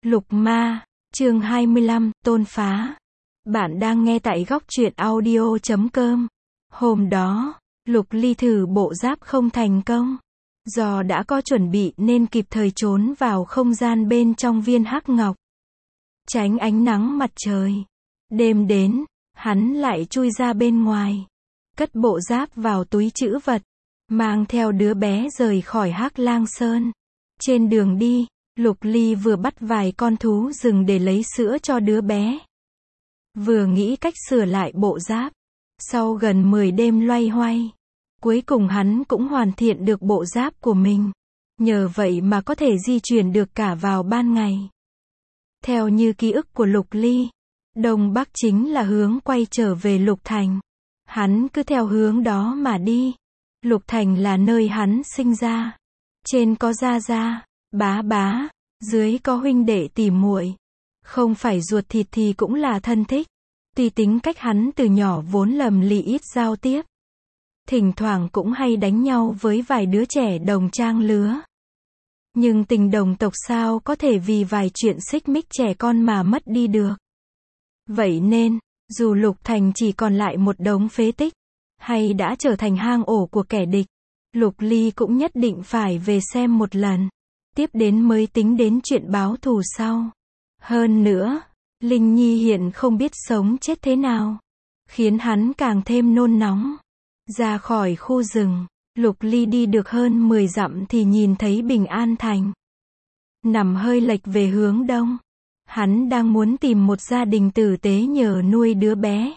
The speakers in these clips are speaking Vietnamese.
Lục Ma, chương 25, Tôn Phá. Bạn đang nghe tại góc truyện audio.com. Hôm đó, Lục Ly thử bộ giáp không thành công. Do đã có chuẩn bị nên kịp thời trốn vào không gian bên trong viên hắc ngọc. Tránh ánh nắng mặt trời. Đêm đến, hắn lại chui ra bên ngoài. Cất bộ giáp vào túi trữ vật. Mang theo đứa bé rời khỏi Hắc Lang Sơn. Trên đường đi, Lục Ly vừa bắt vài con thú rừng để lấy sữa cho đứa bé. Vừa nghĩ cách sửa lại bộ giáp. Sau gần 10 đêm loay hoay, cuối cùng hắn cũng hoàn thiện được bộ giáp của mình. Nhờ vậy mà có thể di chuyển được cả vào ban ngày. Theo như ký ức của Lục Ly, Đông Bắc chính là hướng quay trở về Lục Thành. Hắn cứ theo hướng đó mà đi. Lục Thành là nơi hắn sinh ra. Trên có gia gia, bá bá, dưới có huynh đệ tỉ muội. Không phải ruột thịt thì cũng là thân thích. Tuy tính cách hắn từ nhỏ vốn lầm lì ít giao tiếp. Thỉnh thoảng cũng hay đánh nhau với vài đứa trẻ đồng trang lứa. Nhưng tình đồng tộc sao có thể vì vài chuyện xích mích trẻ con mà mất đi được. Vậy nên, dù Lục Thành chỉ còn lại một đống phế tích, hay đã trở thành hang ổ của kẻ địch, Lục Ly cũng nhất định phải về xem một lần. Tiếp đến mới tính đến chuyện báo thù sau. Hơn nữa, Linh Nhi hiện không biết sống chết thế nào, khiến hắn càng thêm nôn nóng. Ra khỏi khu rừng, Lục Ly đi được hơn 10 dặm thì nhìn thấy Bình An Thành. Nằm hơi lệch về hướng đông. Hắn đang muốn tìm một gia đình tử tế nhờ nuôi đứa bé.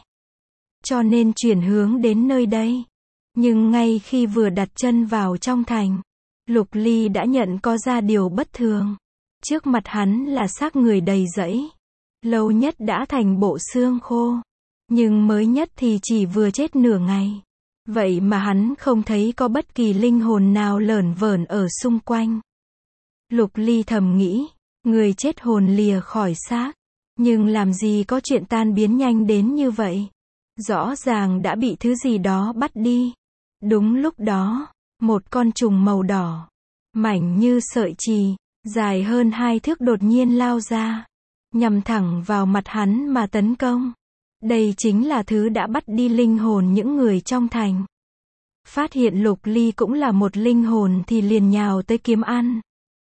Cho nên chuyển hướng đến nơi đây. Nhưng ngay khi vừa đặt chân vào trong thành, Lục Ly đã nhận có ra điều bất thường. Trước mặt hắn là xác người đầy rẫy. Lâu nhất đã thành bộ xương khô. Nhưng mới nhất thì chỉ vừa chết nửa ngày. Vậy mà hắn không thấy có bất kỳ linh hồn nào lởn vởn ở xung quanh. Lục Ly thầm nghĩ, người chết hồn lìa khỏi xác. Nhưng làm gì có chuyện tan biến nhanh đến như vậy. Rõ ràng đã bị thứ gì đó bắt đi. Đúng lúc đó, một con trùng màu đỏ, mảnh như sợi chì, dài hơn 2 thước đột nhiên lao ra, nhằm thẳng vào mặt hắn mà tấn công. Đây chính là thứ đã bắt đi linh hồn những người trong thành. Phát hiện Lục Ly cũng là một linh hồn thì liền nhào tới kiếm ăn.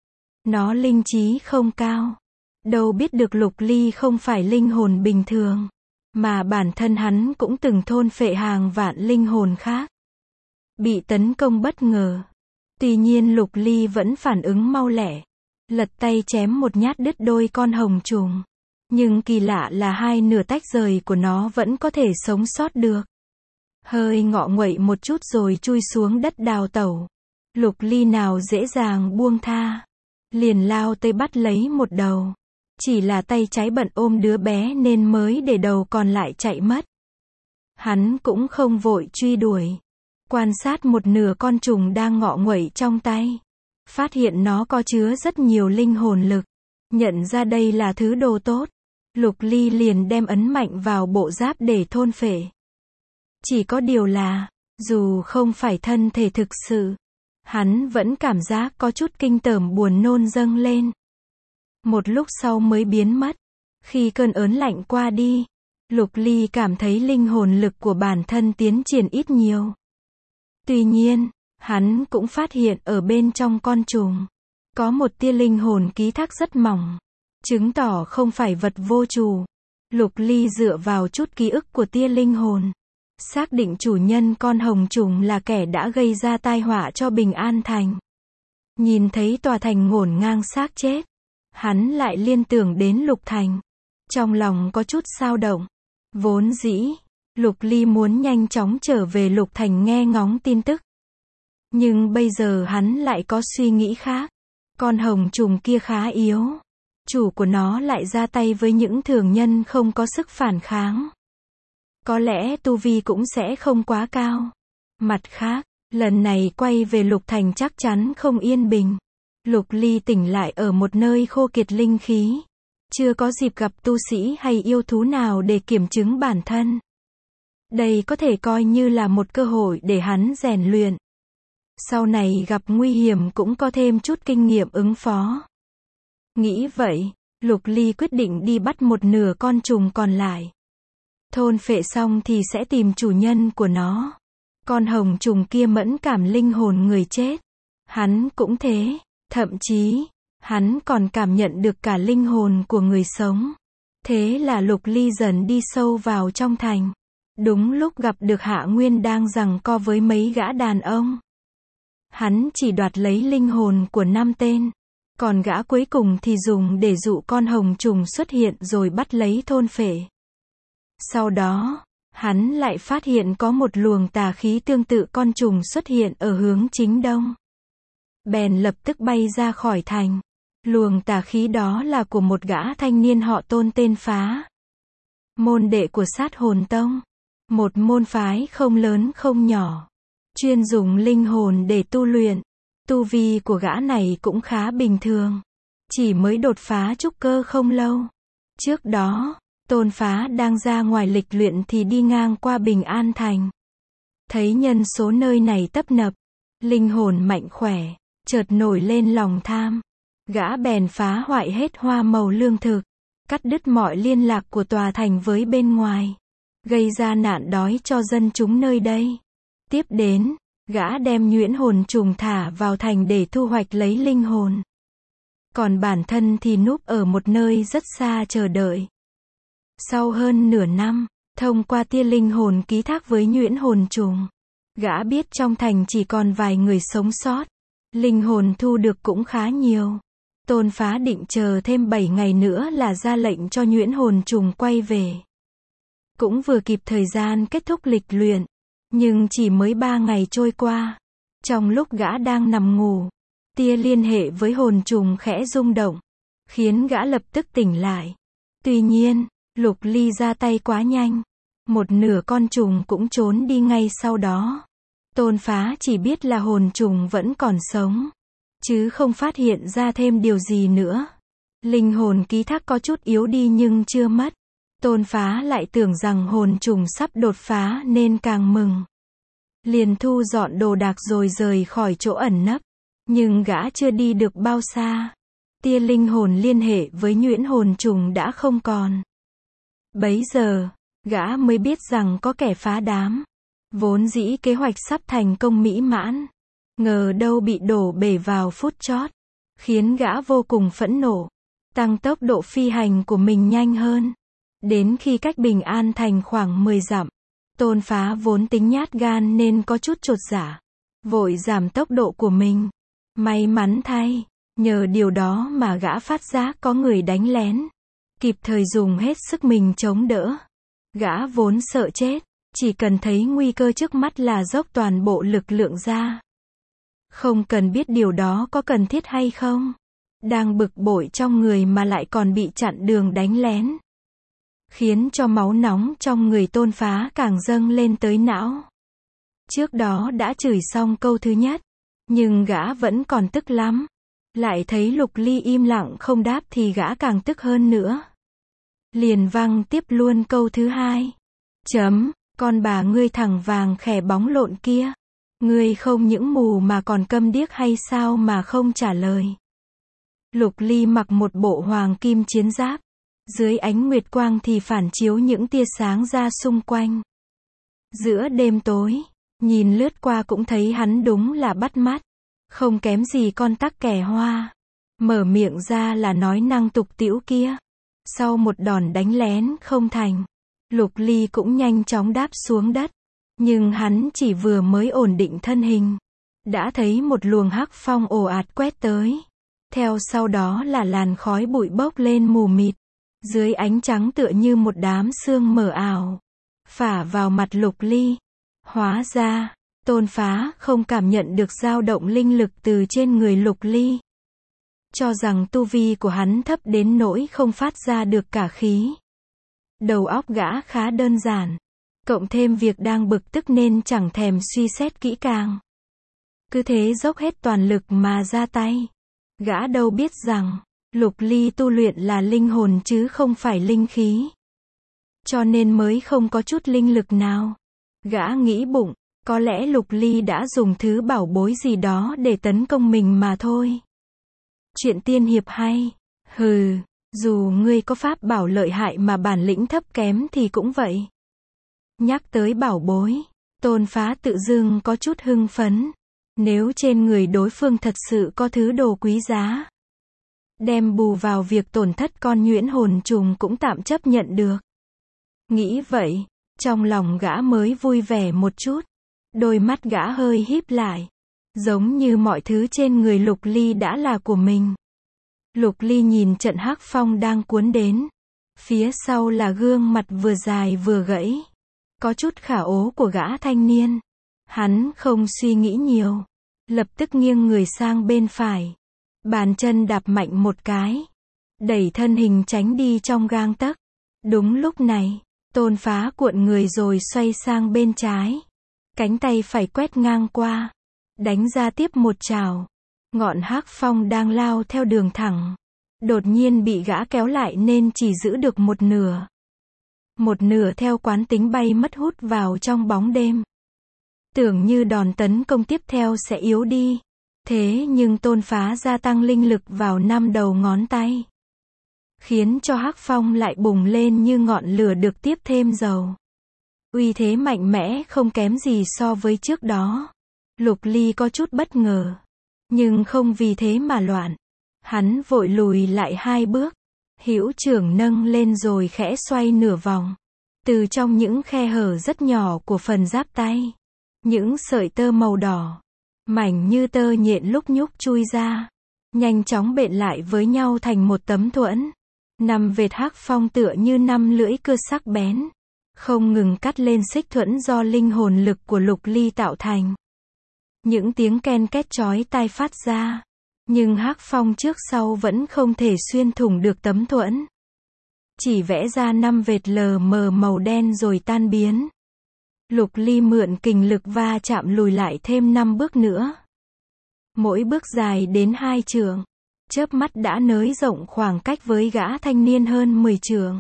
Nó linh trí không cao. Đâu biết được Lục Ly không phải linh hồn bình thường. Mà bản thân hắn cũng từng thôn phệ hàng vạn linh hồn khác. Bị tấn công bất ngờ. Tuy nhiên Lục Ly vẫn phản ứng mau lẹ. Lật tay chém một nhát đứt đôi con hồng trùng. Nhưng kỳ lạ là hai nửa tách rời của nó vẫn có thể sống sót được. Hơi ngọ nguậy một chút rồi chui xuống đất đào tẩu. Lục Ly nào dễ dàng buông tha. Liền lao tới bắt lấy một đầu. Chỉ là tay trái bận ôm đứa bé nên mới để đầu còn lại chạy mất. Hắn cũng không vội truy đuổi. Quan sát một nửa con trùng đang ngọ nguậy trong tay. Phát hiện nó có chứa rất nhiều linh hồn lực. Nhận ra đây là thứ đồ tốt. Lục Ly liền đem ấn mạnh vào bộ giáp để thôn phệ. Chỉ có điều là, dù không phải thân thể thực sự, hắn vẫn cảm giác có chút kinh tởm buồn nôn dâng lên. Một lúc sau mới biến mất. Khi cơn ớn lạnh qua đi, Lục Ly cảm thấy linh hồn lực của bản thân tiến triển ít nhiều. Tuy nhiên, hắn cũng phát hiện ở bên trong con trùng, có một tia linh hồn ký thác rất mỏng, chứng tỏ không phải vật vô chủ. Lục Ly dựa vào chút ký ức của tia linh hồn, xác định chủ nhân con hồng trùng là kẻ đã gây ra tai họa cho Bình An Thành. Nhìn thấy tòa thành ngổn ngang xác chết, hắn lại liên tưởng đến Lục Thành. Trong lòng có chút xao động. Vốn dĩ, Lục Ly muốn nhanh chóng trở về Lục Thành nghe ngóng tin tức. Nhưng bây giờ hắn lại có suy nghĩ khác. Con hồng trùng kia khá yếu. Chủ của nó lại ra tay với những thường nhân không có sức phản kháng. Có lẽ tu vi cũng sẽ không quá cao. Mặt khác, lần này quay về Lục Thành chắc chắn không yên bình. Lục Ly tỉnh lại ở một nơi khô kiệt linh khí. Chưa có dịp gặp tu sĩ hay yêu thú nào để kiểm chứng bản thân. Đây có thể coi như là một cơ hội để hắn rèn luyện. Sau này gặp nguy hiểm cũng có thêm chút kinh nghiệm ứng phó. Nghĩ vậy, Lục Ly quyết định đi bắt một nửa con trùng còn lại. Thôn phệ xong thì sẽ tìm chủ nhân của nó. Con hồng trùng kia mẫn cảm linh hồn người chết. Hắn cũng thế. Thậm chí, hắn còn cảm nhận được cả linh hồn của người sống. Thế là Lục Ly dần đi sâu vào trong thành. Đúng lúc gặp được Hạ Nguyên đang giằng co với mấy gã đàn ông. Hắn chỉ đoạt lấy linh hồn của 5 tên. Còn gã cuối cùng thì dùng để dụ con hồng trùng xuất hiện rồi bắt lấy thôn phệ. Sau đó, hắn lại phát hiện có một luồng tà khí tương tự con trùng xuất hiện ở hướng chính đông. Bèn lập tức bay ra khỏi thành. Luồng tà khí đó là của một gã thanh niên họ Tôn tên Phá. Môn đệ của Sát Hồn Tông. Một môn phái không lớn không nhỏ. Chuyên dùng linh hồn để tu luyện. Tu vi của gã này cũng khá bình thường. Chỉ mới đột phá trúc cơ không lâu. Trước đó, Tôn Phá đang ra ngoài lịch luyện thì đi ngang qua Bình An Thành. Thấy nhân số nơi này tấp nập. Linh hồn mạnh khỏe. Chợt nổi lên lòng tham. Gã bèn phá hoại hết hoa màu lương thực. Cắt đứt mọi liên lạc của tòa thành với bên ngoài. Gây ra nạn đói cho dân chúng nơi đây. Tiếp đến, gã đem nhuyễn hồn trùng thả vào thành để thu hoạch lấy linh hồn. Còn bản thân thì núp ở một nơi rất xa chờ đợi. Sau hơn nửa năm, thông qua tia linh hồn ký thác với nhuyễn hồn trùng, gã biết trong thành chỉ còn vài người sống sót. Linh hồn thu được cũng khá nhiều. Tôn Phá định chờ thêm 7 ngày nữa là ra lệnh cho nhuyễn hồn trùng quay về. Cũng vừa kịp thời gian kết thúc lịch luyện. Nhưng chỉ mới 3 ngày trôi qua. Trong lúc gã đang nằm ngủ, tia liên hệ với hồn trùng khẽ rung động, khiến gã lập tức tỉnh lại. Tuy nhiên, Lục Ly ra tay quá nhanh. Một nửa con trùng cũng trốn đi ngay sau đó. Tôn Phá chỉ biết là hồn trùng vẫn còn sống, chứ không phát hiện ra thêm điều gì nữa. Linh hồn ký thác có chút yếu đi nhưng chưa mất. Tôn Phá lại tưởng rằng hồn trùng sắp đột phá nên càng mừng. Liền thu dọn đồ đạc rồi rời khỏi chỗ ẩn nấp. Nhưng gã chưa đi được bao xa. Tia linh hồn liên hệ với nhuyễn hồn trùng đã không còn. Bấy giờ, gã mới biết rằng có kẻ phá đám. Vốn dĩ kế hoạch sắp thành công mỹ mãn. Ngờ đâu bị đổ bể vào phút chót. Khiến gã vô cùng phẫn nộ. Tăng tốc độ phi hành của mình nhanh hơn. Đến khi cách Bình An Thành khoảng 10 dặm. Tôn Phá vốn tính nhát gan nên có chút chột dạ. Vội giảm tốc độ của mình. May mắn thay, nhờ điều đó mà gã phát giác có người đánh lén. Kịp thời dùng hết sức mình chống đỡ. Gã vốn sợ chết, chỉ cần thấy nguy cơ trước mắt là dốc toàn bộ lực lượng ra. Không cần biết điều đó có cần thiết hay không. Đang bực bội trong người mà lại còn bị chặn đường đánh lén. Khiến cho máu nóng trong người Tôn Phá càng dâng lên tới não. Trước đó đã chửi xong câu thứ nhất. Nhưng gã vẫn còn tức lắm. Lại thấy Lục Ly im lặng không đáp thì gã càng tức hơn nữa. Liền văng tiếp luôn câu thứ hai. Con bà ngươi thằng vàng khè bóng lộn kia. Ngươi không những mù mà còn câm điếc hay sao mà không trả lời. Lục Ly mặc một bộ hoàng kim chiến giáp. Dưới ánh nguyệt quang thì phản chiếu những tia sáng ra xung quanh. Giữa đêm tối, nhìn lướt qua cũng thấy hắn đúng là bắt mắt. Không kém gì con tắc kè hoa. Mở miệng ra là nói năng tục tĩu kia. Sau một đòn đánh lén không thành, Lục Ly cũng nhanh chóng đáp xuống đất. Nhưng hắn chỉ vừa mới ổn định thân hình, đã thấy một luồng hắc phong ồ ạt quét tới. Theo sau đó là làn khói bụi bốc lên mù mịt. Dưới ánh trắng tựa như một đám sương mờ ảo. Phả vào mặt Lục Ly. Hóa ra, Tôn Phá không cảm nhận được dao động linh lực từ trên người Lục Ly. Cho rằng tu vi của hắn thấp đến nỗi không phát ra được cả khí. Đầu óc gã khá đơn giản. Cộng thêm việc đang bực tức nên chẳng thèm suy xét kỹ càng. Cứ thế dốc hết toàn lực mà ra tay. Gã đâu biết rằng, Lục Ly tu luyện là linh hồn chứ không phải linh khí. Cho nên mới không có chút linh lực nào. Gã nghĩ bụng, có lẽ Lục Ly đã dùng thứ bảo bối gì đó để tấn công mình mà thôi. Chuyện tiên hiệp hay. Hừ, Dù ngươi có pháp bảo lợi hại mà bản lĩnh thấp kém thì cũng vậy. Nhắc tới bảo bối, Tôn Phá tự dưng có chút hưng phấn. Nếu trên người đối phương thật sự có thứ đồ quý giá, đem bù vào việc tổn thất con nhuyễn hồn trùng cũng tạm chấp nhận được. Nghĩ vậy, trong lòng gã mới vui vẻ một chút. Đôi mắt gã hơi híp lại. Giống như mọi thứ trên người Lục Ly đã là của mình. Lục Ly nhìn trận hắc phong đang cuốn đến. Phía sau là gương mặt vừa dài vừa gãy. Có chút khả ố của gã thanh niên. Hắn không suy nghĩ nhiều. Lập tức nghiêng người sang bên phải. Bàn chân đạp mạnh một cái. Đẩy thân hình tránh đi trong gang tấc. Đúng lúc này, Tôn Phá cuộn người rồi xoay sang bên trái. Cánh tay phải quét ngang qua. Đánh ra tiếp một chảo. Ngọn hắc phong đang lao theo đường thẳng. Đột nhiên bị gã kéo lại nên chỉ giữ được một nửa. Một nửa theo quán tính bay mất hút vào trong bóng đêm. Tưởng như đòn tấn công tiếp theo sẽ yếu đi. Thế nhưng Tôn Phá gia tăng linh lực vào 5 đầu ngón tay. Khiến cho hắc phong lại bùng lên như ngọn lửa được tiếp thêm dầu. Uy thế mạnh mẽ không kém gì so với trước đó. Lục Ly có chút bất ngờ. Nhưng không vì thế mà loạn. Hắn vội lùi lại 2 bước. Hữu trưởng nâng lên rồi khẽ xoay nửa vòng. Từ trong những khe hở rất nhỏ của phần giáp tay. Những sợi tơ màu đỏ. Mảnh như tơ nhện lúc nhúc chui ra. Nhanh chóng bện lại với nhau thành một tấm thuẫn. 5 vệt hắc phong tựa như 5 lưỡi cưa sắc bén. Không ngừng cắt lên xích thuẫn do linh hồn lực của Lục Ly tạo thành. Những tiếng ken két chói tai phát ra. Nhưng hắc phong trước sau vẫn không thể xuyên thủng được tấm thuẫn. Chỉ vẽ ra 5 vệt lờ mờ màu đen rồi tan biến. Lục Ly mượn kình lực va chạm lùi lại thêm 5 bước nữa. Mỗi bước dài đến 2 trượng. Chớp mắt đã nới rộng khoảng cách với gã thanh niên hơn 10 trượng.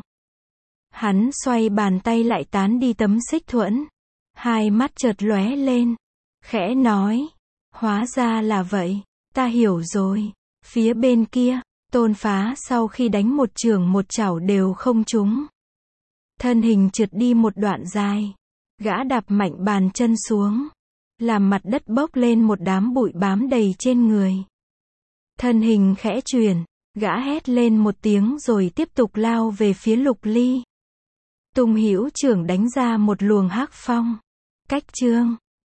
Hắn xoay bàn tay lại tán đi tấm xích thuẫn. Hai mắt chợt lóe lên. Khẽ nói. Hóa ra là vậy. Ta hiểu rồi. Phía bên kia, Tôn Phá sau khi đánh một chưởng một chảo đều không trúng. Thân hình trượt đi một đoạn dài. Gã đạp mạnh bàn chân xuống. Làm mặt đất bốc lên một đám bụi bám đầy trên người. Thân hình khẽ chuyển. Gã hét lên một tiếng rồi tiếp tục lao về phía Lục Ly. Tung hữu trưởng đánh ra một luồng hắc phong. Cách chương